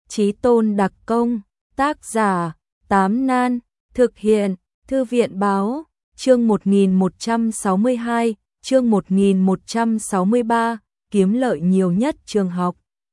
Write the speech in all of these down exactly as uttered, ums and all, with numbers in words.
Chí Tôn đặc công, tác giả, Tám Nan, thực hiện, Thư viện báo, chương một nghìn một trăm sáu mươi hai, chương một nghìn một trăm sáu mươi ba, kiếm lợi nhiều nhất trường học.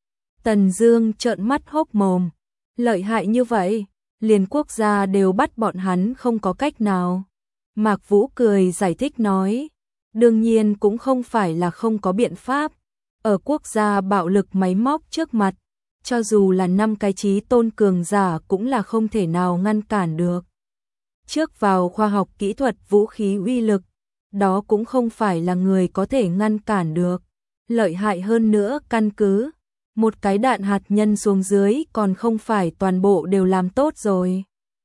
Tần Dương trợn mắt hốc mồm, lợi hại như vậy, liền quốc gia đều bắt bọn hắn không có cách nào. Mạc Vũ cười giải thích nói, đương nhiên cũng không phải là không có biện pháp, ở quốc gia bạo lực máy móc trước mặt, cho dù là năm cái chí tôn cường giả cũng là không thể nào ngăn cản được. Trước vào khoa học kỹ thuật vũ khí uy lực, đó cũng không phải là người có thể ngăn cản được. Lợi hại hơn nữa căn cứ, một cái đạn hạt nhân xuống dưới còn không phải toàn bộ đều làm tốt rồi.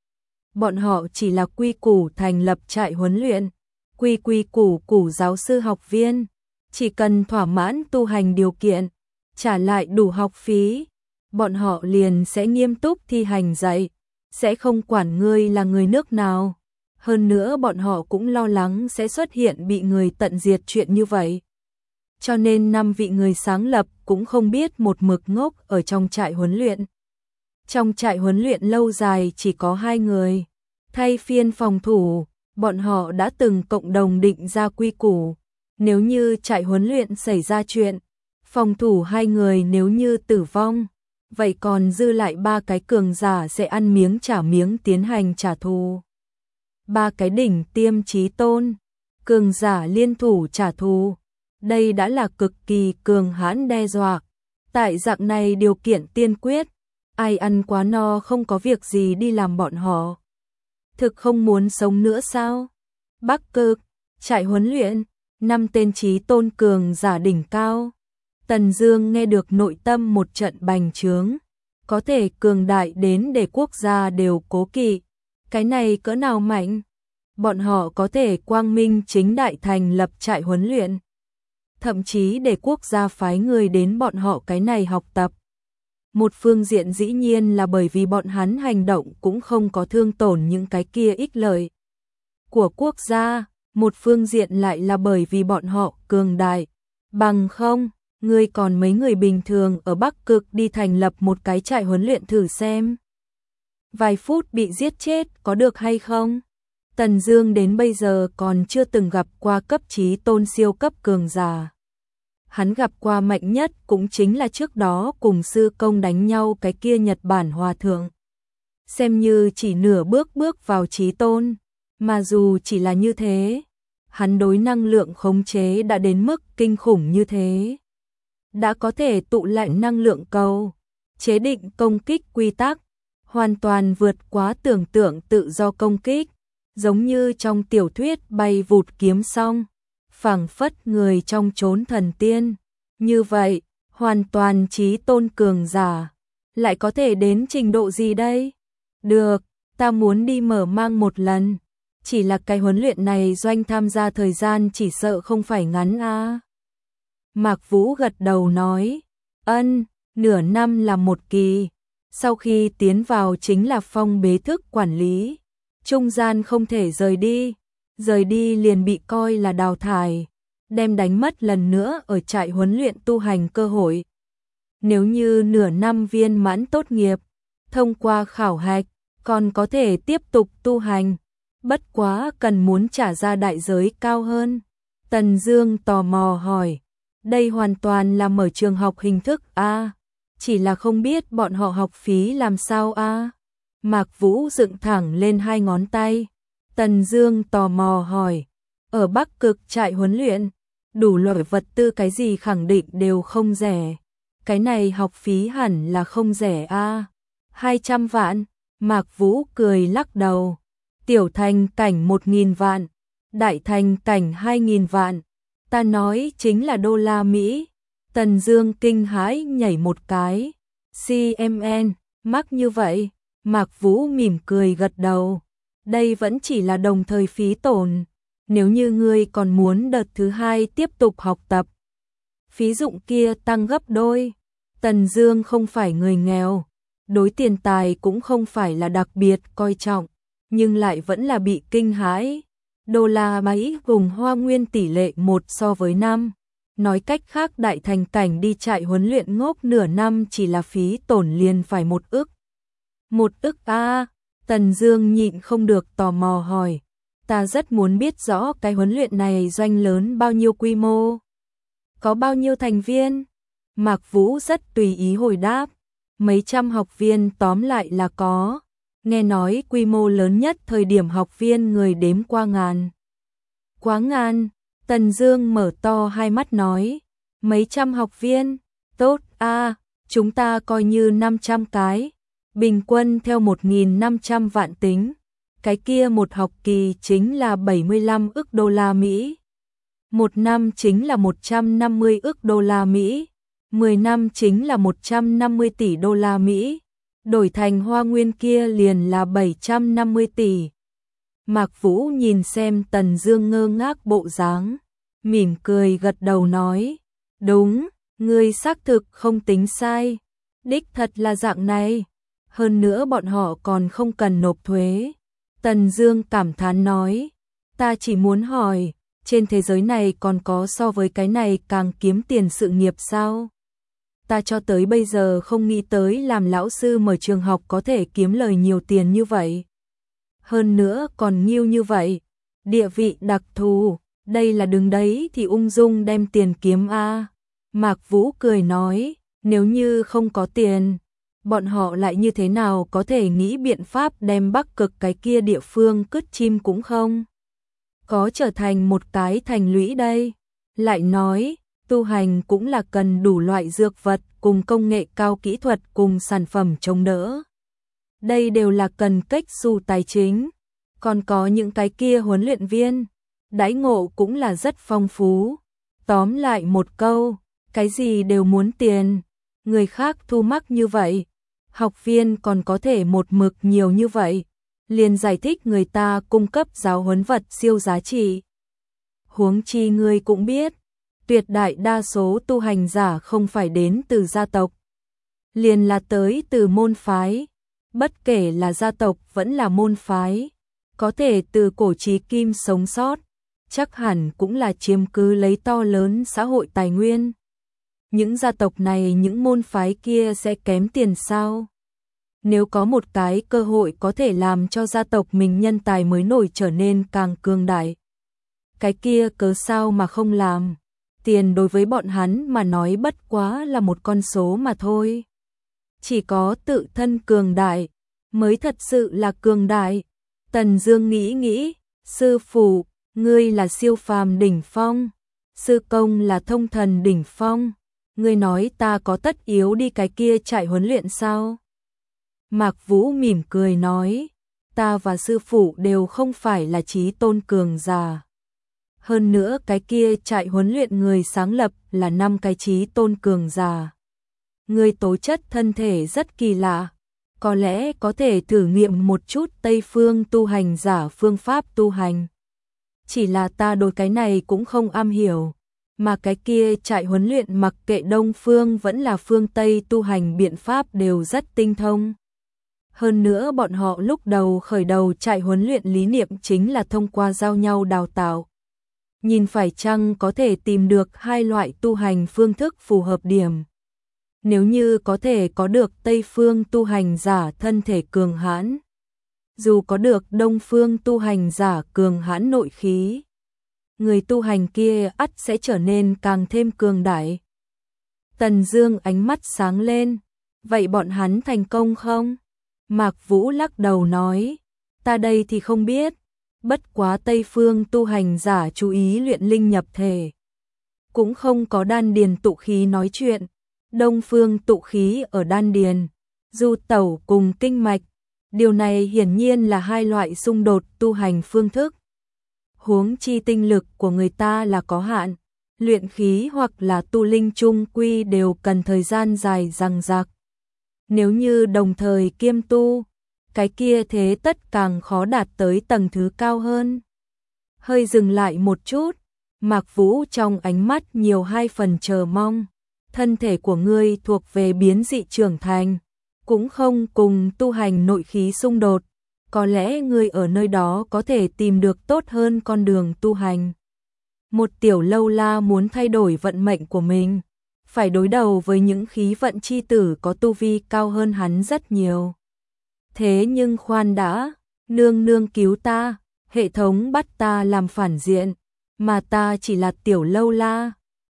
Bọn họ chỉ là quy củ thành lập trại huấn luyện, quy quy củ củ giáo sư học viên, chỉ cần thỏa mãn tu hành điều kiện, trả lại đủ học phí, bọn họ liền sẽ nghiêm túc thi hành dạy, sẽ không quản ngươi là người nước nào. Hơn nữa bọn họ cũng lo lắng sẽ xuất hiện bị người tận diệt chuyện như vậy. Cho nên năm vị người sáng lập cũng không biết một mực ngốc ở trong trại huấn luyện. Trong trại huấn luyện lâu dài chỉ có hai người, thay phiên phòng thủ, bọn họ đã từng cộng đồng định ra quy củ. Nếu như trại huấn luyện xảy ra chuyện, phòng thủ hai người nếu như tử vong, vậy còn dư lại ba cái cường giả sẽ ăn miếng trả miếng tiến hành trả thù. Ba cái đỉnh tiêm chí tôn, cường giả liên thủ trả thù, đây đã là cực kỳ cường hãn đe dọa. Tại dạng này điều kiện tiên quyết, ai ăn quá no không có việc gì đi làm bọn họ. Thực không muốn sống nữa sao? Bắc Cực, trại huấn luyện, năm tên chí tôn cường giả đỉnh cao. Tần Dương nghe được nội tâm một trận bành trướng, có thể cường đại đến để quốc gia đều cố kỵ. Cái này cỡ nào mạnh? Bọn họ có thể quang minh chính đại thành lập trại huấn luyện, thậm chí để quốc gia phái người đến bọn họ cái này học tập. Một phương diện dĩ nhiên là bởi vì bọn hắn hành động cũng không có thương tổn những cái kia ích lợi của quốc gia, một phương diện lại là bởi vì bọn họ cường đại. Bằng không, ngươi còn mấy người bình thường ở Bắc Cực đi thành lập một cái trại huấn luyện thử xem. Vài phút bị giết chết có được hay không? Tần Dương đến bây giờ còn chưa từng gặp qua cấp chí tôn siêu cấp cường giả. Hắn gặp qua mạnh nhất cũng chính là trước đó cùng sư công đánh nhau cái kia Nhật Bản hòa thượng. Xem như chỉ nửa bước bước vào chí tôn, mà dù chỉ là như thế, hắn đối năng lượng khống chế đã đến mức kinh khủng như thế. Đã có thể tụ lại năng lượng cầu, chế định công kích quy tắc, hoàn toàn vượt quá tưởng tượng tự do công kích, giống như trong tiểu thuyết bay vụt kiếm xong, phảng phất người trong chốn thần tiên. Như vậy, hoàn toàn chí tôn cường giả, lại có thể đến trình độ gì đây? Được, ta muốn đi mở mang một lần, chỉ là cái huấn luyện này doanh tham gia thời gian chỉ sợ không phải ngắn a. À. Mạc Vũ gật đầu nói, ân, nửa năm là một kỳ, sau khi tiến vào chính là phong bế thức quản lý, trung gian không thể rời đi, rời đi liền bị coi là đào thải, đem đánh mất lần nữa ở trại huấn luyện tu hành cơ hội. Nếu như nửa năm viên mãn tốt nghiệp, thông qua khảo hạch, còn có thể tiếp tục tu hành, bất quá cần muốn trả ra đại giới cao hơn. Tần Dương tò mò hỏi, đây hoàn toàn là mở trường học hình thức a, à? Chỉ là không biết bọn họ học phí làm sao a. À? Mạc Vũ dựng thẳng lên hai ngón tay. Tần Dương tò mò hỏi, ở Bắc Cực trại huấn luyện, đủ loại vật tư cái gì khẳng định đều không rẻ. Cái này học phí hẳn là không rẻ a. À? hai trăm vạn, Mạc Vũ cười lắc đầu. Tiểu thành cảnh một nghìn vạn, đại thành cảnh hai nghìn vạn. Ta nói chính là đô la Mỹ. Tần Dương kinh hãi nhảy một cái. xê em en, mắc như vậy? Mạc Vũ mỉm cười gật đầu. Đây vẫn chỉ là đồng thời phí tổn. Nếu như ngươi còn muốn đợt thứ hai tiếp tục học tập, phí dụng kia tăng gấp đôi. Tần Dương không phải người nghèo, đối tiền tài cũng không phải là đặc biệt coi trọng, nhưng lại vẫn là bị kinh hãi. Đô la Mỹ cùng Hoa Nguyên tỷ lệ một so với năm, Nói cách khác đại thành cảnh đi trại huấn luyện ngốc nửa năm chỉ là phí tổn liền phải một ức. Một ức a à, Tần Dương nhịn không được tò mò hỏi. Ta rất muốn biết rõ cái huấn luyện này doanh lớn bao nhiêu quy mô. Có bao nhiêu thành viên? Mạc Vũ rất tùy ý hồi đáp. Mấy trăm học viên tóm lại là có. Nghe nói quy mô lớn nhất thời điểm học viên người đếm qua ngàn. Quá ngàn, Tần Dương mở to hai mắt nói. Mấy trăm học viên, tốt a, à, chúng ta coi như năm trăm cái. Bình quân theo một nghìn năm trăm vạn tính. Cái kia một học kỳ chính là bảy mươi lăm ức đô la Mỹ. Một năm chính là một trăm năm mươi ức đô la Mỹ. mười năm chính là một trăm năm mươi tỷ đô la Mỹ. Đổi thành Hoa Nguyên kia liền là bảy trăm năm mươi tỷ. Mạc Vũ nhìn xem Tần Dương ngơ ngác bộ dáng, mỉm cười gật đầu nói, đúng, ngươi xác thực không tính sai, đích thật là dạng này, hơn nữa bọn họ còn không cần nộp thuế. Tần Dương cảm thán nói, ta chỉ muốn hỏi, trên thế giới này còn có so với cái này càng kiếm tiền sự nghiệp sao? Ta cho tới bây giờ không nghĩ tới làm lão sư mở trường học có thể kiếm lời nhiều tiền như vậy. Hơn nữa còn nhiêu như vậy, địa vị đặc thù, đây là đứng đấy thì ung dung đem tiền kiếm a. Mạc Vũ cười nói, nếu như không có tiền, bọn họ lại như thế nào có thể nghĩ biện pháp đem Bắc Cực cái kia địa phương cứt chim cũng không có trở thành một cái thành lũy đây. Lại nói, tu hành cũng là cần đủ loại dược vật cùng công nghệ cao kỹ thuật cùng sản phẩm chống đỡ. Đây đều là cần cách xu tài chính, còn có những cái kia huấn luyện viên, đãi ngộ cũng là rất phong phú. Tóm lại một câu, cái gì đều muốn tiền, người khác thu mắc như vậy, học viên còn có thể một mực nhiều như vậy, liền giải thích người ta cung cấp giáo huấn vật siêu giá trị. Huống chi ngươi cũng biết, tuyệt đại đa số tu hành giả không phải đến từ gia tộc, liền là tới từ môn phái. Bất kể là gia tộc vẫn là môn phái, có thể từ cổ chí kim sống sót, chắc hẳn cũng là chiếm cứ lấy to lớn xã hội tài nguyên. Những gia tộc này, những môn phái kia sẽ kém tiền sao? Nếu có một cái cơ hội có thể làm cho gia tộc mình nhân tài mới nổi trở nên càng cường đại, cái kia cớ sao mà không làm? Tiền đối với bọn hắn mà nói bất quá là một con số mà thôi. Chỉ có tự thân cường đại mới thật sự là cường đại. Tần Dương nghĩ nghĩ, sư phụ, ngươi là siêu phàm đỉnh phong, sư công là thông thần đỉnh phong, ngươi nói ta có tất yếu đi cái kia trại huấn luyện sao? Mạc Vũ mỉm cười nói, ta và sư phụ đều không phải là chí tôn cường giả. Hơn nữa cái kia trại huấn luyện người sáng lập là năm cái chí tôn cường giả. Ngươi tố chất thân thể rất kỳ lạ, có lẽ có thể thử nghiệm một chút Tây phương tu hành giả phương pháp tu hành. Chỉ là ta đối cái này cũng không am hiểu, mà cái kia trại huấn luyện mặc kệ Đông phương vẫn là phương Tây tu hành biện pháp đều rất tinh thông. Hơn nữa bọn họ lúc đầu khởi đầu trại huấn luyện lý niệm chính là thông qua giao nhau đào tạo. Nhìn phải chăng có thể tìm được hai loại tu hành phương thức phù hợp điểm. Nếu như có thể có được Tây phương tu hành giả thân thể cường hãn, dù có được Đông phương tu hành giả cường hãn nội khí, người tu hành kia ắt sẽ trở nên càng thêm cường đại. Tần Dương ánh mắt sáng lên, vậy bọn hắn thành công không? Mạc Vũ lắc đầu nói, ta đây thì không biết, bất quá Tây phương tu hành giả chú ý luyện linh nhập thể, cũng không có đan điền tụ khí nói chuyện. Đông phương tụ khí ở đan điền, du tẩu cùng kinh mạch, điều này hiển nhiên là hai loại xung đột tu hành phương thức. Huống chi tinh lực của người ta là có hạn, luyện khí hoặc là tu linh chung quy đều cần thời gian dài dằng dặc. Nếu như đồng thời kiêm tu, cái kia thế tất càng khó đạt tới tầng thứ cao hơn. Hơi dừng lại một chút, Mạc Vũ trong ánh mắt nhiều hai phần chờ mong. Thân thể của ngươi thuộc về biến dị trưởng thành, cũng không cùng tu hành nội khí xung đột, có lẽ ngươi ở nơi đó có thể tìm được tốt hơn con đường tu hành. Một tiểu lâu la muốn thay đổi vận mệnh của mình, phải đối đầu với những khí vận chi tử có tu vi cao hơn hắn rất nhiều. Thế nhưng khoan đã, nương nương cứu ta, hệ thống bắt ta làm phản diện, mà ta chỉ là tiểu lâu la,